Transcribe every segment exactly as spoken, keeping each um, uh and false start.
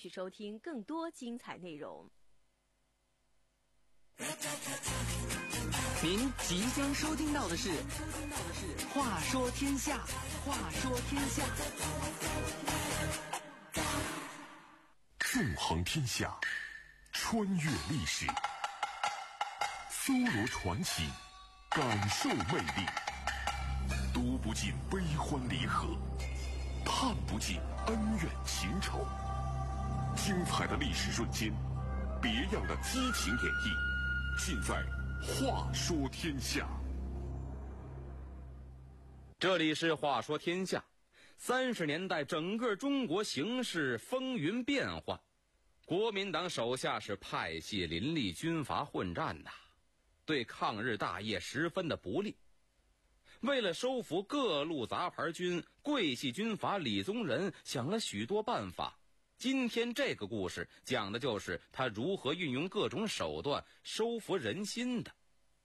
续收听更多精彩内容。 您即将收听到的是《话说天下》，话说天下， 纵横天下，穿越历史，搜罗传奇，感受魅力，读不尽悲欢离合，探不尽恩怨情仇。精彩的历史瞬间，别样的激情演绎，尽在话说天下。 这里是话说天下。三十年代整个中国形势风云变幻，国民党手下是派系林立，军阀混战呐、啊，对抗日大业十分的不利。为了收服各路杂牌军，桂系军阀李宗仁想了许多办法。今天这个故事讲的就是他如何运用各种手段收服人心的。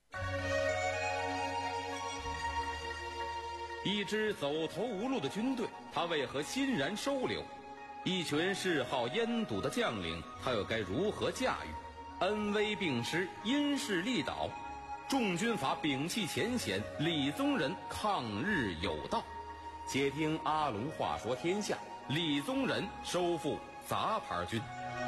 一支走投无路的军队，他为何欣然收留？一群嗜好烟赌的将领，他又该如何驾驭？恩威并施，因势利导，众军阀摒弃前嫌，李宗仁抗日有道。且听阿龙话说天下，李宗仁收复杂牌军。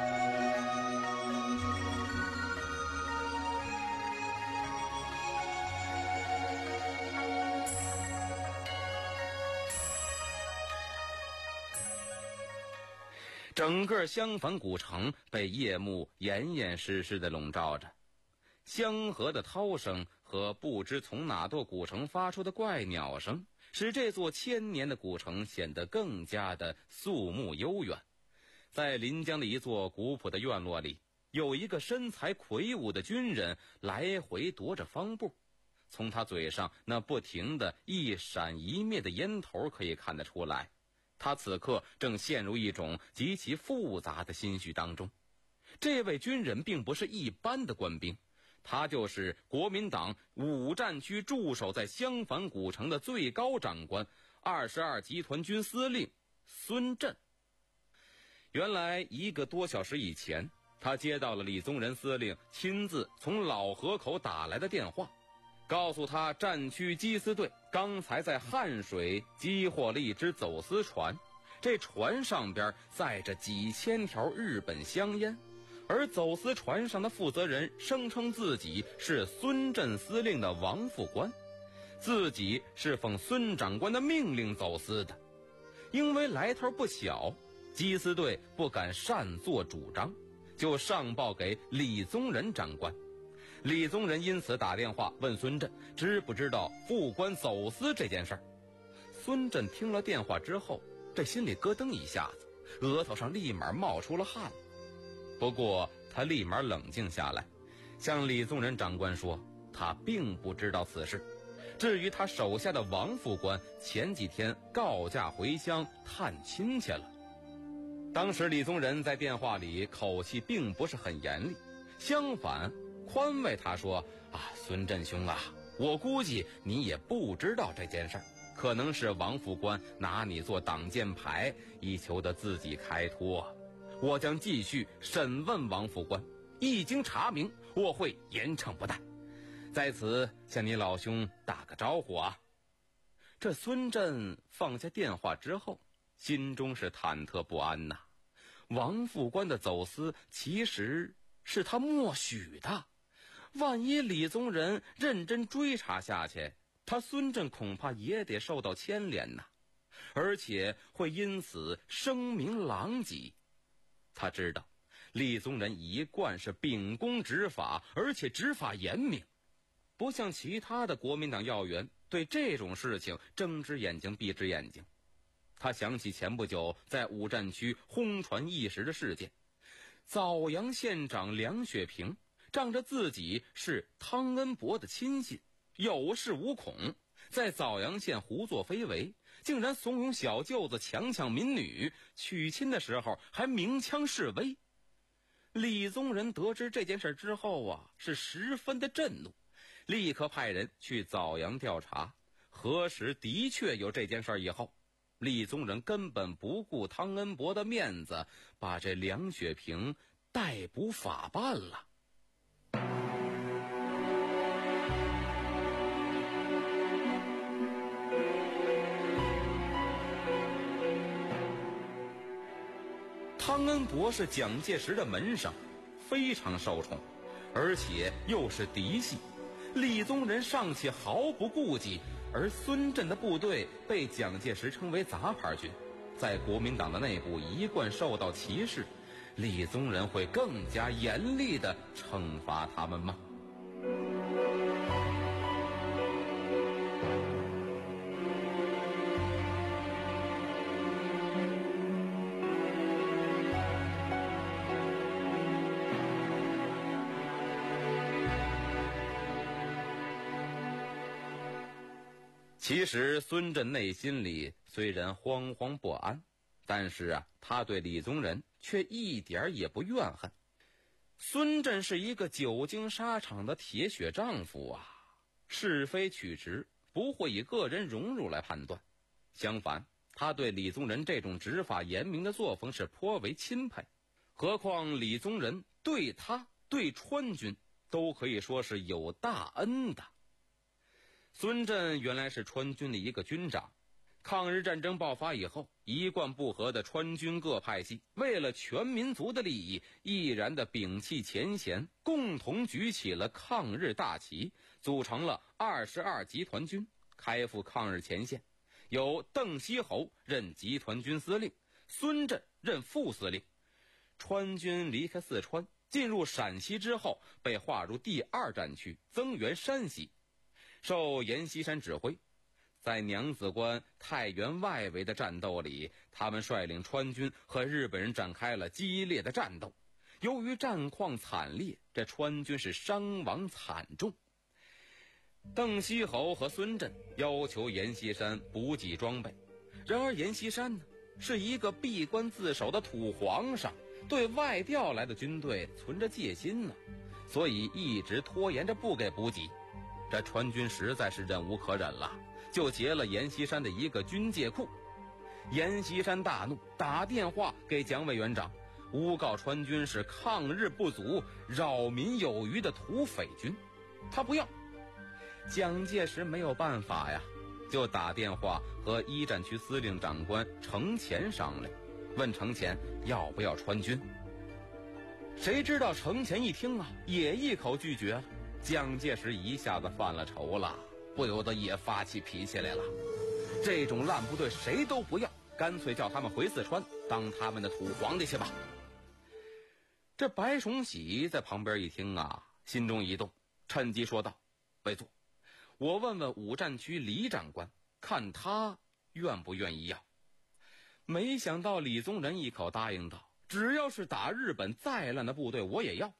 整个襄樊古城被夜幕严严实实地笼罩着，香河的涛声和不知从哪座古城发出的怪鸟声，使这座千年的古城显得更加的肃穆悠远。在临江的一座古朴的院落里，有一个身材魁梧的军人来回踱着方步，从他嘴上那不停的一闪一灭的烟头可以看得出来，他此刻正陷入一种极其复杂的心绪当中。这位军人并不是一般的官兵，他就是国民党五战区驻守在襄樊古城的最高长官，二十二集团军司令孙震。原来一个多小时以前，他接到了李宗仁司令亲自从老河口打来的电话，告诉他战区缉私队刚才在汉水击获了一只走私船，这船上边载着几千条日本香烟，而走私船上的负责人声称自己是孙震司令的王副官，自己是奉孙长官的命令走私的。因为来头不小，缉私队不敢擅作主张，就上报给李宗仁长官。李宗仁因此打电话问孙震知不知道副官走私这件事儿。孙震听了电话之后，这心里咯噔一下子，额头上立马冒出了汗。不过他立马冷静下来，向李宗仁长官说他并不知道此事。至于他手下的王副官，前几天告假回乡探亲去了。当时李宗仁在电话里口气并不是很严厉，相反宽慰他说啊，孙震兄啊，我估计你也不知道这件事儿，可能是王副官拿你做挡箭牌，以求得自己开脱。我将继续审问王副官，一经查明，我会严惩不贷。在此向你老兄打个招呼啊。这孙震放下电话之后，心中是忐忑不安呐。王副官的走私其实是他默许的，万一李宗仁认真追查下去，他孙震恐怕也得受到牵连呐，而且会因此声名狼藉。他知道李宗仁一贯是秉公执法，而且执法严明，不像其他的国民党要员对这种事情睁只眼睛闭只眼睛。他想起前不久在五战区轰传一时的事件，枣阳县长梁雪平仗着自己是汤恩伯的亲信，有恃无恐，在枣阳县胡作非为，竟然怂恿小舅子强抢民女，娶亲的时候还鸣枪示威。李宗仁得知这件事之后啊，是十分的震怒，立刻派人去枣阳调查，核实的确有这件事以后， 李宗仁根本不顾汤恩伯的面子，把这梁雪萍逮捕法办了。汤恩伯是蒋介石的门生，非常受宠，而且又是嫡系。李宗仁尚且毫不顾忌，而孙震的部队被蒋介石称为杂牌军，在国民党的内部一贯受到歧视，李宗仁会更加严厉地惩罚他们吗？其实孙震内心里虽然惶惶不安，但是啊，他对李宗仁却一点也不怨恨。孙震是一个久经沙场的铁血丈夫啊，是非曲直不会以个人荣辱来判断，相反，他对李宗仁这种执法严明的作风是颇为钦佩。何况李宗仁对他对川军都可以说是有大恩的。孙震原来是川军的一个军长，抗日战争爆发以后，一贯不和的川军各派系为了全民族的利益，毅然地摒弃前嫌，共同举起了抗日大旗，组成了二十二集团军，开赴抗日前线。由邓锡侯任集团军司令，孙震任副司令。川军离开四川，进入陕西之后，被划入第二战区，增援山西。受阎锡山指挥，在娘子关、太原外围的战斗里，他们率领川军和日本人展开了激烈的战斗。由于战况惨烈，这川军是伤亡惨重。邓锡侯和孙震要求阎锡山补给装备，然而阎锡山呢，是一个闭关自守的土皇上，对外调来的军队存着戒心呢，所以一直拖延着不给补给。这川军实在是忍无可忍了，就劫了阎锡山的一个军械库。阎锡山大怒，打电话给蒋委员长，诬告川军是抗日不足、扰民有余的土匪军。他不要，蒋介石没有办法呀，就打电话和一战区司令长官程潜商量，问程潜要不要川军。谁知道程潜一听啊，也一口拒绝了。蒋介石一下子犯了愁了，不由得也发起脾气来了。这种烂部队谁都不要，干脆叫他们回四川当他们的土皇帝去吧。这白崇禧在旁边一听啊，心中一动，趁机说道：委座，我问问五战区李长官，看他愿不愿意要。没想到李宗仁一口答应道：只要是打日本再烂的部队我也要。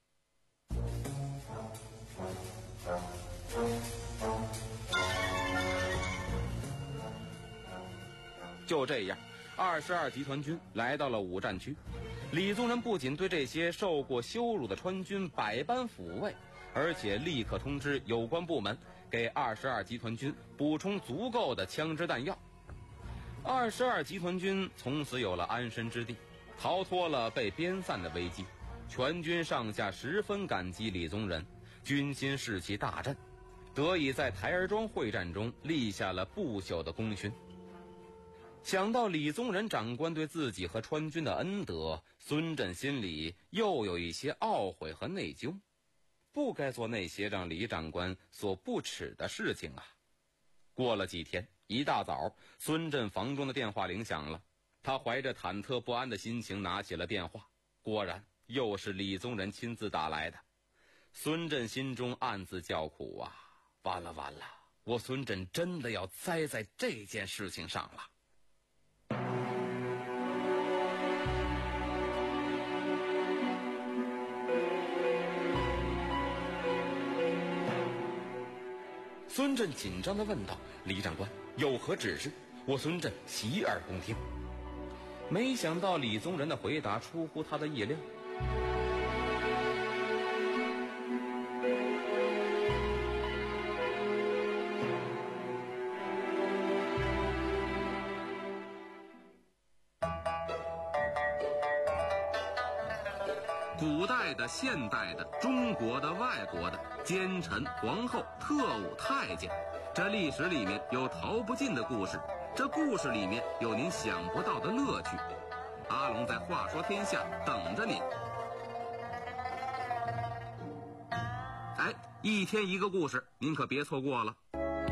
就这样，二十二集团军来到了五战区。李宗仁不仅对这些受过羞辱的川军百般抚慰，而且立刻通知有关部门给二十二集团军补充足够的枪支弹药。二十二集团军从此有了安身之地，逃脱了被编散的危机。全军上下十分感激李宗仁，军心士气大振，得以在台儿庄会战中立下了不朽的功勋。想到李宗仁长官对自己和川军的恩德，孙震心里又有一些懊悔和内疚，不该做那些让李长官所不耻的事情啊。过了几天，一大早，孙震房中的电话铃响了，他怀着忐忑不安的心情拿起了电话，果然又是李宗仁亲自打来的。孙震心中暗自叫苦啊，完了完了，我孙震真的要栽在这件事情上了。孙震紧张地问道：李长官，有何指示？我孙震洗耳恭听。没想到李宗仁的回答出乎他的意料。 古代的、现代的、中国的、外国的，奸臣、皇后、特务、太监，这历史里面有逃不尽的故事，这故事里面有您想不到的乐趣。阿龙在话说天下等着您。哎，一天一个故事，您可别错过了。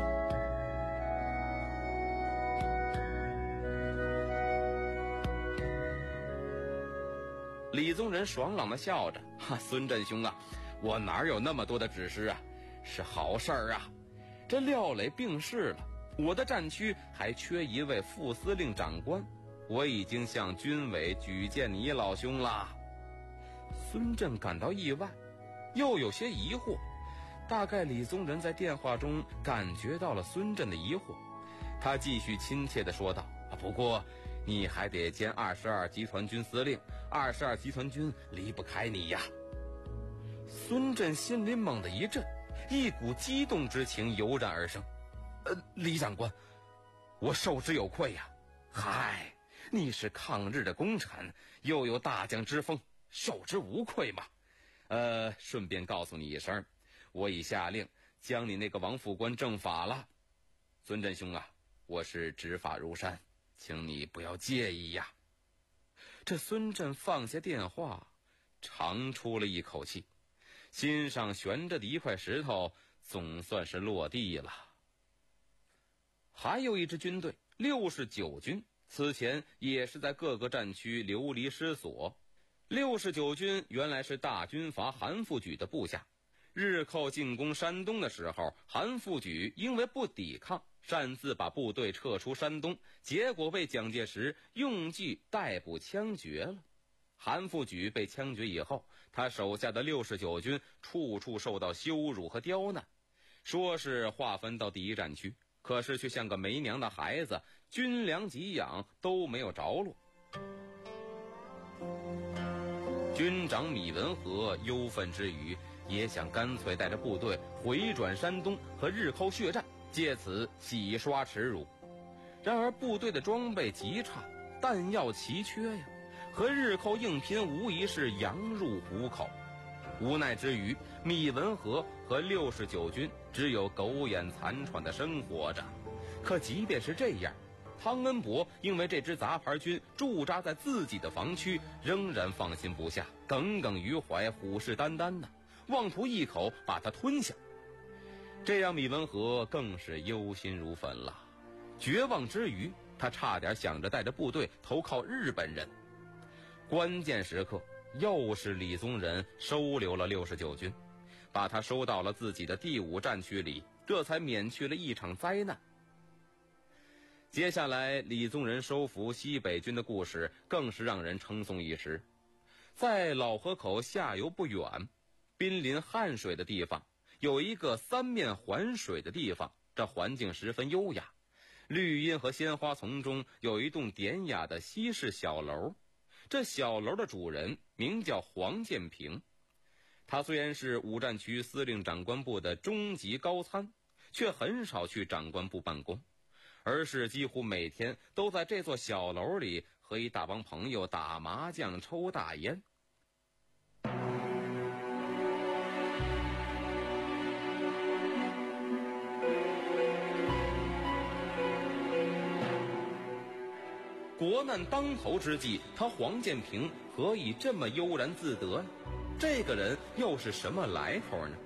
李宗仁爽朗地笑着：“哈，孙振兄啊，我哪有那么多的指示啊？是好事儿啊！这廖磊病逝了，我的战区还缺一位副司令长官，我已经向军委举荐你老兄了。”孙振感到意外，又有些疑惑。大概李宗仁在电话中感觉到了孙振的疑惑，他继续亲切地说道：“不过你还得兼二十二集团军司令，二十二集团军离不开你呀。”孙振心里猛地一震，一股激动之情油然而生。呃，李长官，我受之有愧呀。嗨，你是抗日的功臣，又有大将之风，受之无愧嘛。呃，顺便告诉你一声，我已下令将你那个王副官正法了。孙振兄啊，我是执法如山，请你不要介意呀。这孙振放下电话，长出了一口气，心上悬着的一块石头总算是落地了。还有一支军队，六十九军，此前也是在各个战区流离失所。六十九军原来是大军阀韩复榘的部下，日寇进攻山东的时候，韩复榘因为不抵抗，擅自把部队撤出山东，结果被蒋介石用计逮捕枪决了。韩复榘被枪决以后，他手下的六十九军处处受到羞辱和刁难，说是划分到第一战区，可是却像个没娘的孩子，军粮给养都没有着落。军长米文和忧愤之余，也想干脆带着部队回转山东和日寇血战，借此洗刷耻辱。然而部队的装备极差，弹药奇缺呀，和日寇硬拼无疑是羊入虎口。无奈之余，米文和和六十九军只有苟延残喘的生活着。可即便是这样，汤恩伯因为这支杂牌军驻扎在自己的防区，仍然放心不下，耿耿于怀，虎视眈眈呢，妄图一口把它吞下。这让米文和更是忧心如焚了。绝望之余，他差点想着带着部队投靠日本人。关键时刻，又是李宗仁收留了六十九军，把他收到了自己的第五战区里，这才免去了一场灾难。接下来李宗仁收服西北军的故事更是让人称颂一时。在老河口下游不远，濒临汉水的地方，有一个三面环水的地方，这环境十分优雅，绿荫和鲜花丛中有一栋典雅的西式小楼。这小楼的主人名叫黄建平，他虽然是五战区司令长官部的中级高参，却很少去长官部办公，而是几乎每天都在这座小楼里和一大帮朋友打麻将、抽大烟。国难当头之际，他黄建平何以这么悠然自得呢？这个人又是什么来头呢？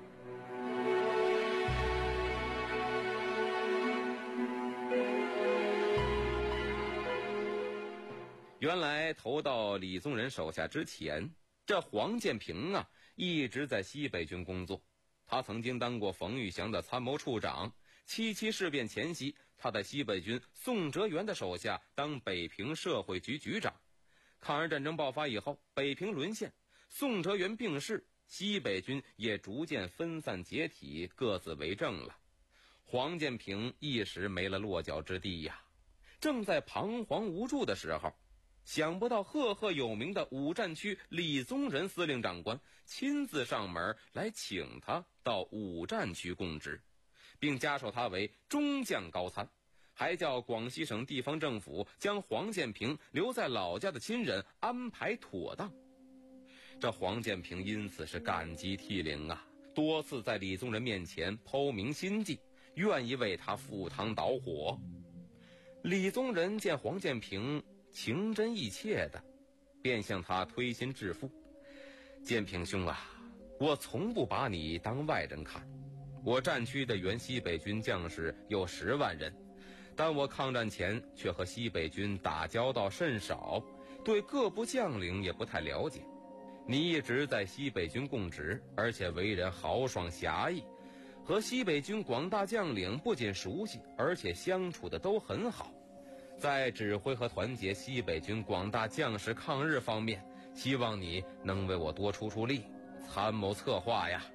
原来投到李宗仁手下之前，这黄建平啊一直在西北军工作。他曾经当过冯玉祥的参谋处长，七七事变前夕，他在西北军宋哲元的手下当北平社会局局长。抗日战争爆发以后，北平沦陷，宋哲元病逝，西北军也逐渐分散解体，各自为政了。黄建平一时没了落脚之地呀。正在彷徨无助的时候，想不到赫赫有名的五战区李宗仁司令长官亲自上门来请他到五战区供职，并加授他为中将高参，还叫广西省地方政府将黄建平留在老家的亲人安排妥当。 这黄建平因此是感激涕零啊，多次在李宗仁面前剖明心迹，愿意为他赴汤蹈火。李宗仁见黄建平情真意切的，便向他推心置腹：建平兄啊，我从不把你当外人看，我战区的原西北军将士有十万人，但我抗战前却和西北军打交道甚少，对各部将领也不太了解。你一直在西北军供职，而且为人豪爽侠义，和西北军广大将领不仅熟悉，而且相处的都很好。在指挥和团结西北军广大将士抗日方面，希望你能为我多出出力，参谋策划呀。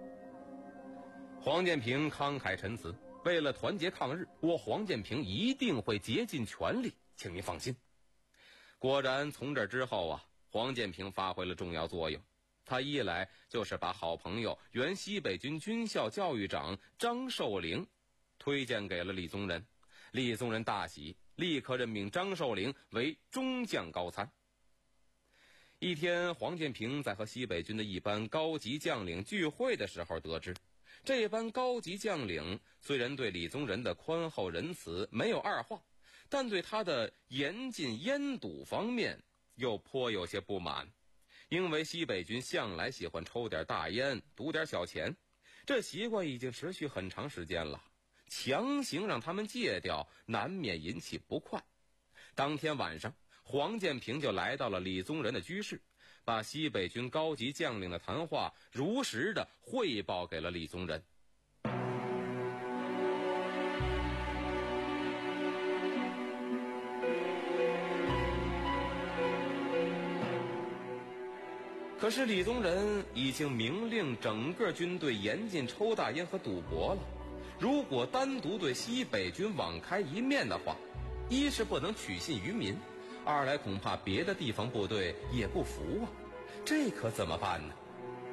黄建平慷慨陈词，为了团结抗日，我黄建平一定会竭尽全力，请您放心。果然从这之后啊，黄建平发挥了重要作用。他一来就是把好朋友原西北军军校教育长张寿龄推荐给了李宗仁，李宗仁大喜，立刻任命张寿龄为中将高参。一天，黄建平在和西北军的一班高级将领聚会的时候得知，这班高级将领虽然对李宗仁的宽厚仁慈没有二话，但对他的严禁烟赌方面又颇有些不满。因为西北军向来喜欢抽点大烟，赌点小钱，这习惯已经持续很长时间了，强行让他们戒掉，难免引起不快。当天晚上，黄建平就来到了李宗仁的居室，把西北军高级将领的谈话如实的汇报给了李宗仁。可是李宗仁已经明令整个军队严禁抽大烟和赌博了，如果单独对西北军网开一面的话，一是不能取信于民，二来恐怕别的地方部队也不服啊，这可怎么办呢？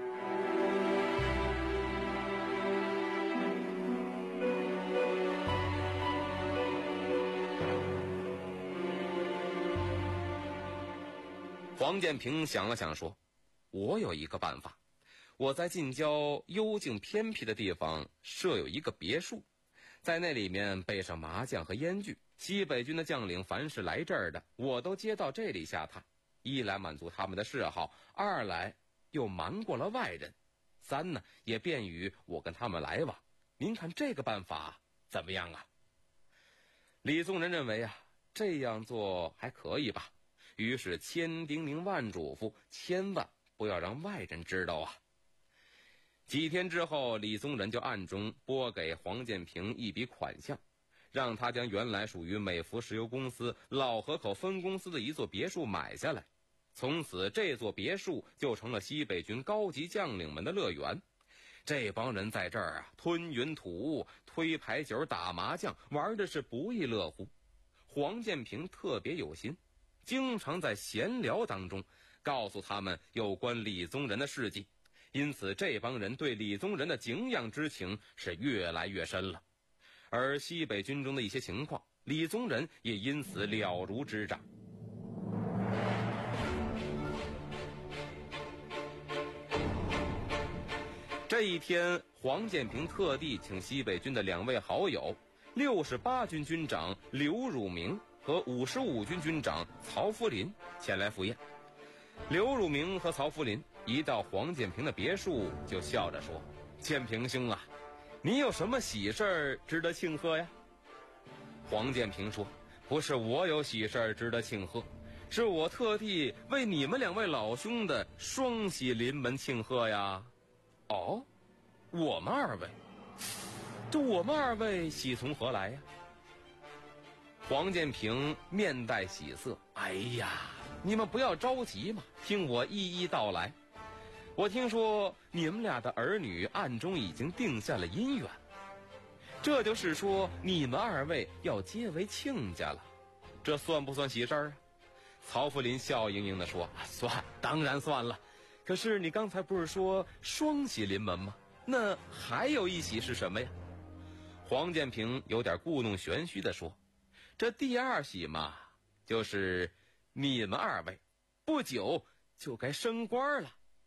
黄建平想了想说，我有一个办法，我在近郊幽静偏僻的地方设有一个别墅，在那里面备上麻将和烟具，西北军的将领凡是来这儿的，我都接到这里下榻，一来满足他们的嗜好，二来又瞒过了外人，三呢也便于我跟他们来往。您看这个办法怎么样啊？李宗仁认为啊，这样做还可以吧，于是千叮咛万嘱咐，千万不要让外人知道啊。几天之后，李宗仁就暗中拨给黄建平一笔款项，让他将原来属于美孚石油公司老河口分公司的一座别墅买下来。从此这座别墅就成了西北军高级将领们的乐园。这帮人在这儿啊，吞云吐雾，推牌九，打麻将，玩的是不亦乐乎。黄建平特别有心，经常在闲聊当中告诉他们有关李宗仁的事迹，因此这帮人对李宗仁的敬仰之情是越来越深了。而西北军中的一些情况，李宗仁也因此了如指掌。这一天，黄建平特地请西北军的两位好友，六十八军军长刘汝明和五十五军军长曹福林前来赴宴。刘汝明和曹福林一到黄建平的别墅，就笑着说：“建平兄啊，你有什么喜事儿值得庆贺呀？”黄建平说：“不是我有喜事儿值得庆贺，是我特地为你们两位老兄的双喜临门庆贺呀。”哦，我们二位，这我们二位喜从何来呀？黄建平面带喜色，哎呀，你们不要着急嘛，听我一一道来。我听说你们俩的儿女暗中已经定下了姻缘，这就是说你们二位要结为亲家了，这算不算喜事儿啊？曹福林笑盈盈地说：“算，当然算了。可是你刚才不是说双喜临门吗？那还有一喜是什么呀？”黄建平有点故弄玄虚地说：“这第二喜嘛，就是你们二位不久就该升官了。”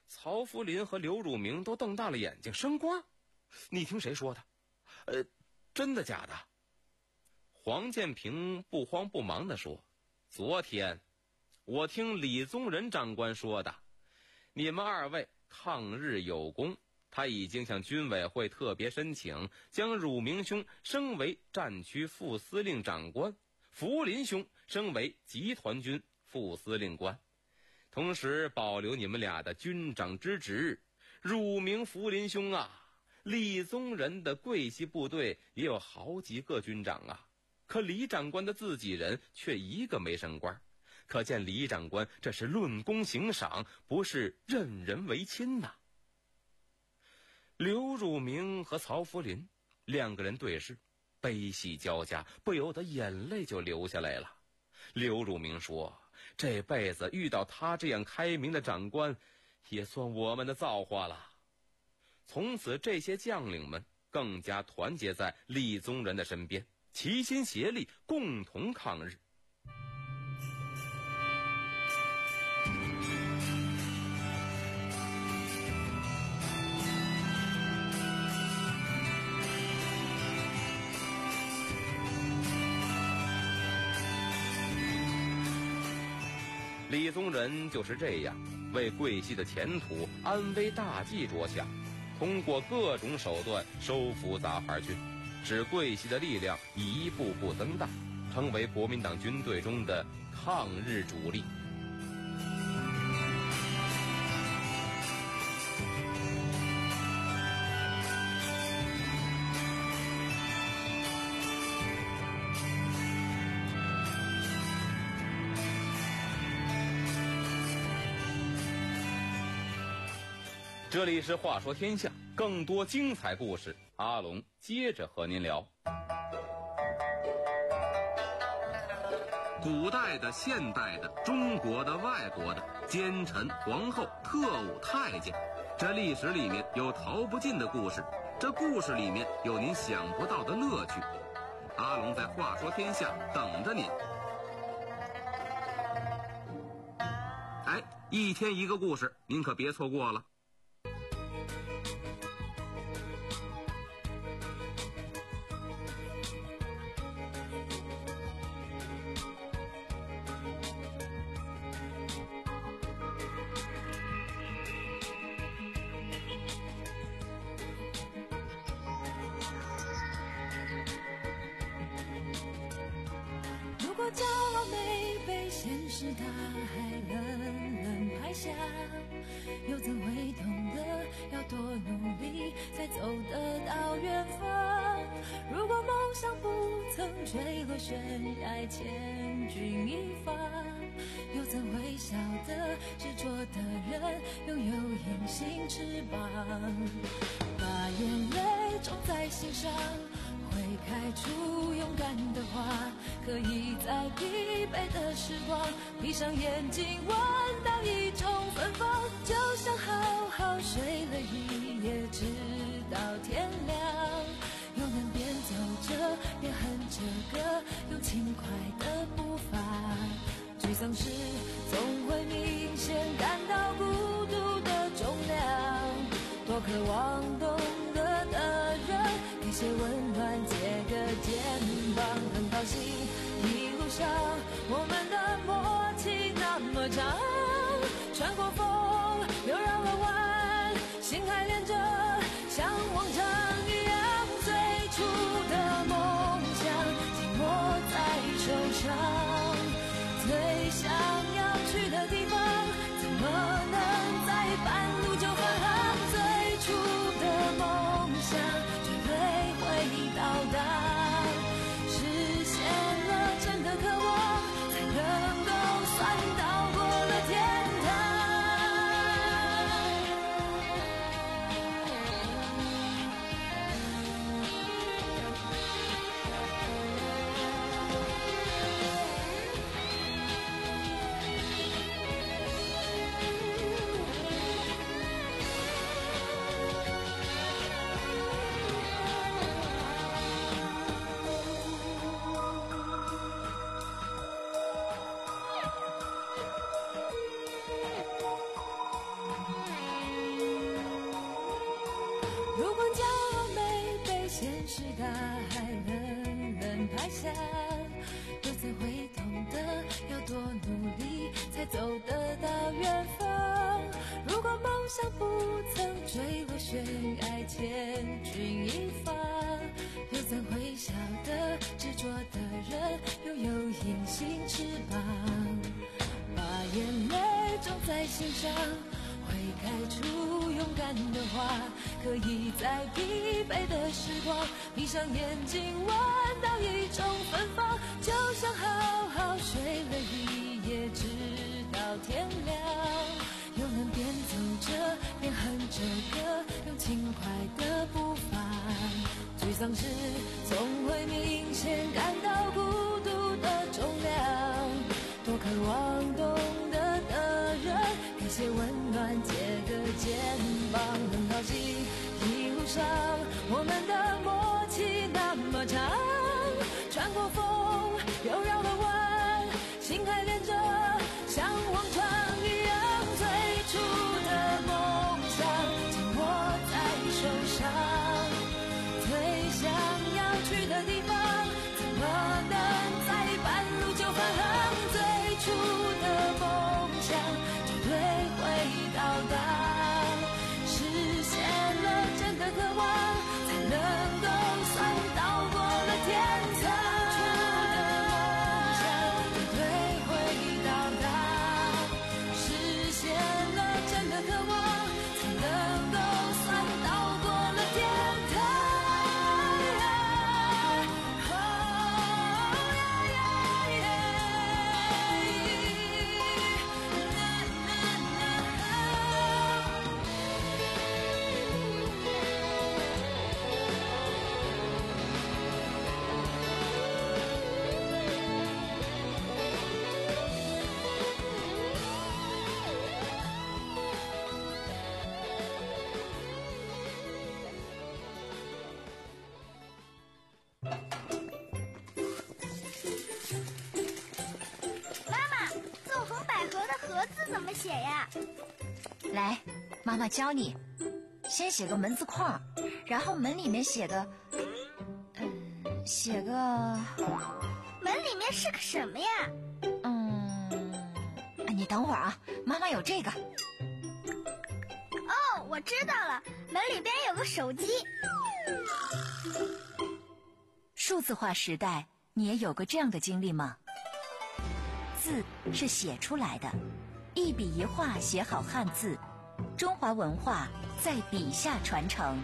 曹福林和刘汝明都瞪大了眼睛。升官？你听谁说的？呃，真的假的？黄建平不慌不忙地说，昨天我听李宗仁长官说的，你们二位抗日有功，他已经向军委会特别申请，将汝明兄升为战区副司令长官，福林兄升为集团军副司令官，同时保留你们俩的军长之职。汝明、福林兄啊，李宗仁的桂系部队也有好几个军长啊，可李长官的自己人却一个没升官，可见李长官这是论功行赏，不是任人唯亲呐。刘汝明和曹福林两个人对视，悲喜交加，不由得眼泪就流下来了。刘汝明说，这辈子遇到他这样开明的长官，也算我们的造化了。从此这些将领们更加团结在李宗仁的身边，齐心协力，共同抗日。李宗仁就是这样为桂系的前途安危大计着想，通过各种手段收服杂牌军，使桂系的力量一步步增大，成为国民党军队中的抗日主力。这里是话说天下，更多精彩故事，阿龙接着和您聊。古代的、现代的、中国的、外国的，奸臣、皇后、特务、太监，这历史里面有逃不尽的故事，这故事里面有您想不到的乐趣。阿龙在话说天下等着您。哎，一天一个故事，您可别错过了。 骄傲没被现实大海冷冷拍下，又怎会懂得要多努力才走得到远方？如果梦想不曾坠落悬崖，千钧一发，又怎会晓得执着的人拥有隐形翅膀？把眼泪种在心上，会开出勇敢的花，可以在疲惫的时光闭上眼睛，闻到一种芬芳，就像好好睡了一夜，直到天亮，又能边走着边哼着歌，用轻快的步伐。沮丧时总会明显感到孤独的重量，多渴望懂得的人给些温暖，借个肩膀，很高兴一路上我们的默契那么长，穿过风又绕了弯，心还连着像往常一样，最初的梦想紧握在手上，最想要去的地方怎么能在半路就返航，最初的梦想绝对会到达，实现了真的渴望，才能够算到过了天堂。 现实大海冷冷拍下，又怎会懂得要多努力才走得到远方？如果梦想不曾坠落悬崖，千钧一发，又怎会晓得执着的人拥有隐形翅膀？把眼泪种在心上，会开出勇敢的花，可以在疲惫的时光闭上眼睛闻到一种芬芳，就像好好睡了一夜直到天亮，又能边走着边哼着歌，用轻快的步伐，沮丧时总会明显感到孤独的重量，多渴望懂得的人给些温暖，借个肩膀，很高兴一路上我们的默契那么长，穿过风又绕了弯，心还连着像往常一样，最初的梦想紧握在手上，最想要去的地方怎么能在半路就返航？最初的梦想绝对会到达，实现了真的渴望，才能够算到过了天堂。最初的梦想绝对会到达，实现了真的渴望，才能够算到过了天堂。 纵横捭阖的阖字怎么写呀？ 来，妈妈教你。先写个门字框，然后门里面写个，嗯，写个， 门里面是个什么呀？ 嗯，你等会儿啊，妈妈有这个。 哦，我知道了，门里边有个手机。 数字化时代，你也有过这样的经历吗？字是写出来的，一笔一画写好汉字，中华文化在笔下传承。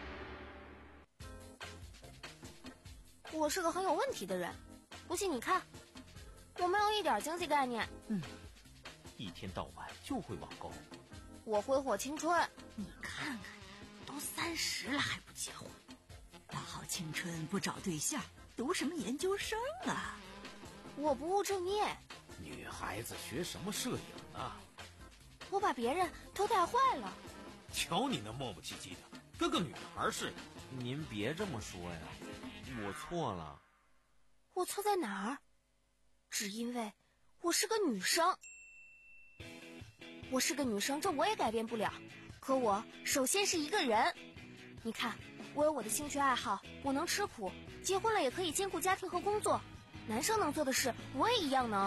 我是个很有问题的人，不信你看，我没有一点经济概念。 嗯，一天到晚就会网购。 我挥霍青春。 你看看，都三十了还不结婚，大好青春不找对象，读什么研究生啊？ 我不务正业。 女孩子学什么摄影啊？ 我把别人都带坏了。 瞧你那磨磨唧唧的，跟个女孩似的。您别这么说呀，我错了。 我错在哪儿？只因为我是个女生。我是个女生，这我也改变不了。可我首先是一个人。你看，我有我的兴趣爱好，我能吃苦，结婚了也可以兼顾家庭和工作。男生能做的事，我也一样能。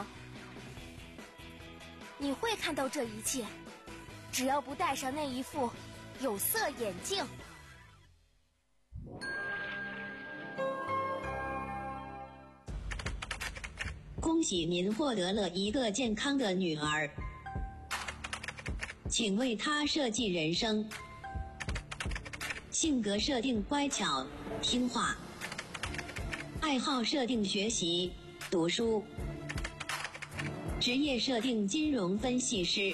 你会看到这一切，只要不戴上那一副有色眼镜。 恭喜您获得了一个健康的女儿，请为她设计人生。性格设定乖巧听话，爱好设定学习读书，职业设定金融分析师，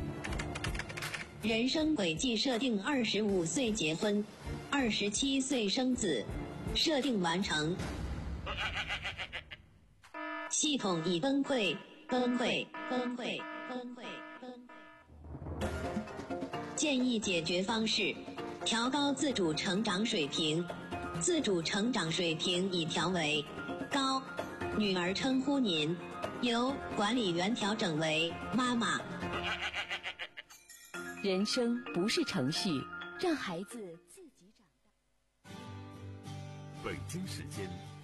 人生轨迹设定二十五岁结婚，二十七岁生子，设定完成。系统已崩溃，崩溃，崩溃，崩溃，崩溃。建议解决方式：调高自主成长水平。自主成长水平已调为高，女儿称呼您，由管理员调整为妈妈。 人生不是程序，让孩子自己长大。 北京时间